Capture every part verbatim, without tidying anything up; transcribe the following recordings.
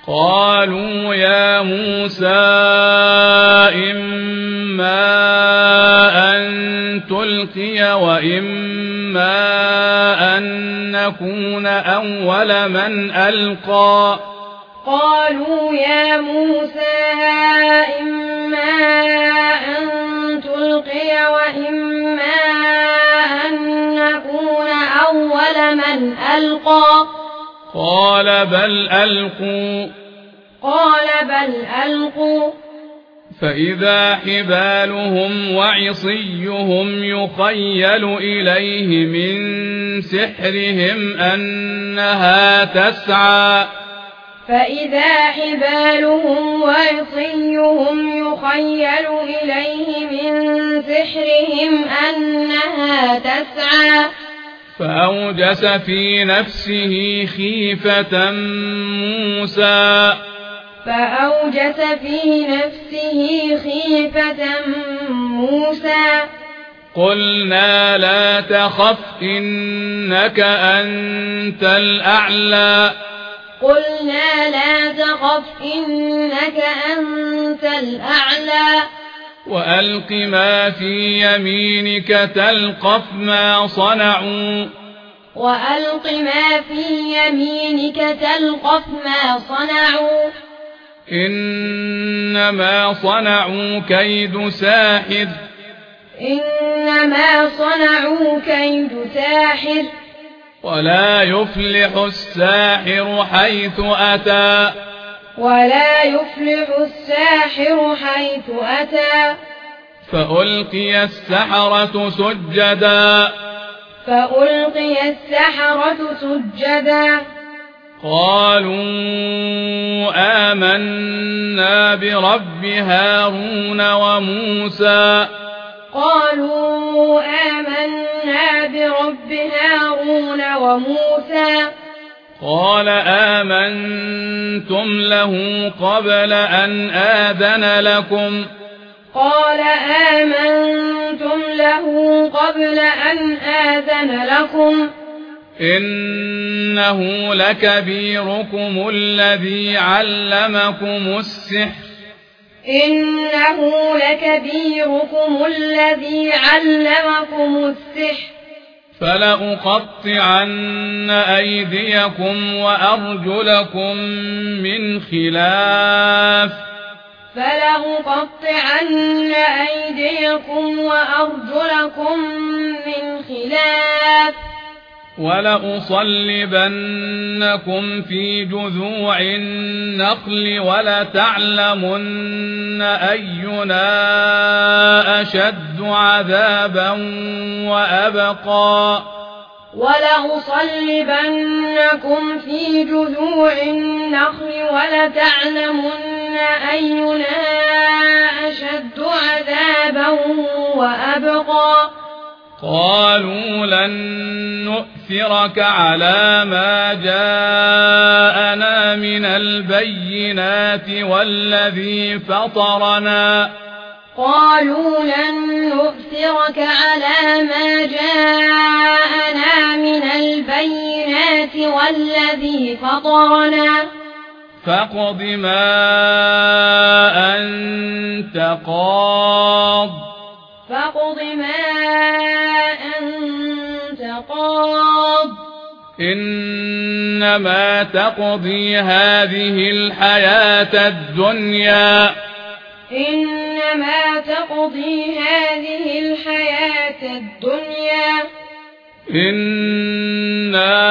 قالوا يا موسى إما أن تلقي وإما أن نكون أول من ألقى قالوا يا موسى إما أن تلقي وإما أن نكون أول من ألقى قال بل ألقوا قال بل ألقوا فإذا حبالهم وعصيهم يخيل إليه من سحرهم أنها تسعى فإذا حبالهم وعصيهم يخيل إليه من سحرهم أنها تسعى فأوجس في نفسه خيفة موسى فأوجس في نفسه خيفة موسى قلنا لا تخف إنك أنت الأعلى قلنا لا تخف إنك أنت الأعلى وألق ما في يمينك تلقف ما صنعوا وألق ما في يمينك تلقف ما صنعوا إنما صنعوا كيد ساحر إنما صنعوا كيد ساحر ولا يفلح الساحر حيث أتى ولا يفلح الساحر حيث أتى فألقي السحرة سجدا فألقي السحرة سجدا قالوا آمنا برب هارون وموسى قالوا آمنا برب هارون وموسى قال آمنتم له قبل أن آذن لكم قال آمنتم له قبل أن آذن لكم إنه لكبيركم الذي علمكم السحر إنه لكبيركم الذي علمكم السحر فلأقطعن أيديكم وأرجلكم من خلاف فلأقطعن أيديكم وأرجلكم من خلاف ولأصلبنكم في جذوع النخل ولتعلمن أينا أشد عذابا وأبقى ولأصلبنكم في جذوع النخل ولتعلمن أينا أشد عذابا وأبقى قالوا لن نؤثرك على ما جاءنا من البينات والذي فطرنا قالوا لن نؤثرك على ما جاءنا من البينات والذي فطرنا فاقض ما أنت قاض فاقض ما أنت قاض إنما تقضي هذه الحياة الدنيا إنما تقضي هذه الحياة الدنيا إنا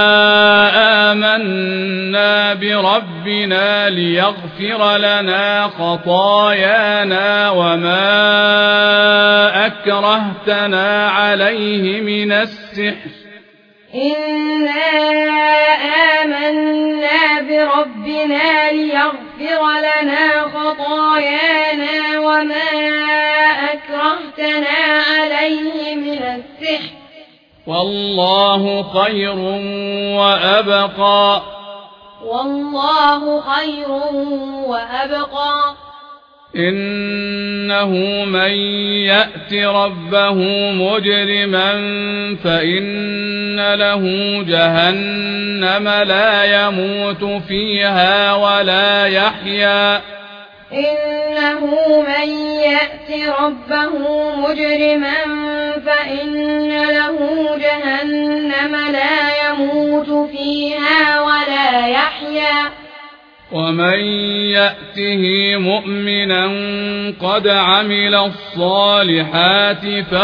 آمنا بربنا ليغفر لنا خطايانا وما أكرهتنا عليه من السحر إنا آمنا بربنا ليغفر لنا خطايانا وما أكرهتنا عليه من السحر والله خير وأبقى والله خير وأبقى إنه من يأت ربه مجرما فإن له جهنم لا يموت فيها ولا يحيا إنه من يأت ربه مجرما فإن له جهنم لا يموت فيها ولا يحيا ومن يأته مؤمنا قد عمل الصالحات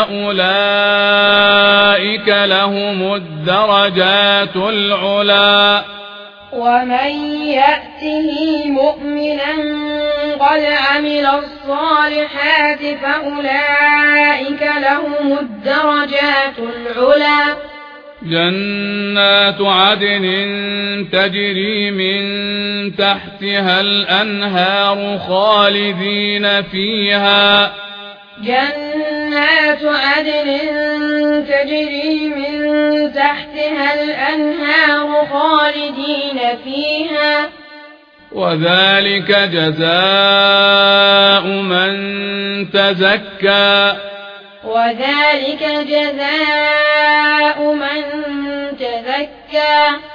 فأولئك لهم الدرجات العلى ومن يأته مؤمنا قد عمل الصالحات فأولئك لهم الدرجات العلى جنات عدن تجري من تحتها الأنهار خالدين فيها جنات عدن تجري من تحتها الأنهار خالدين فيها وذلك جزاء من تزكى وذلك جزاء من تزكى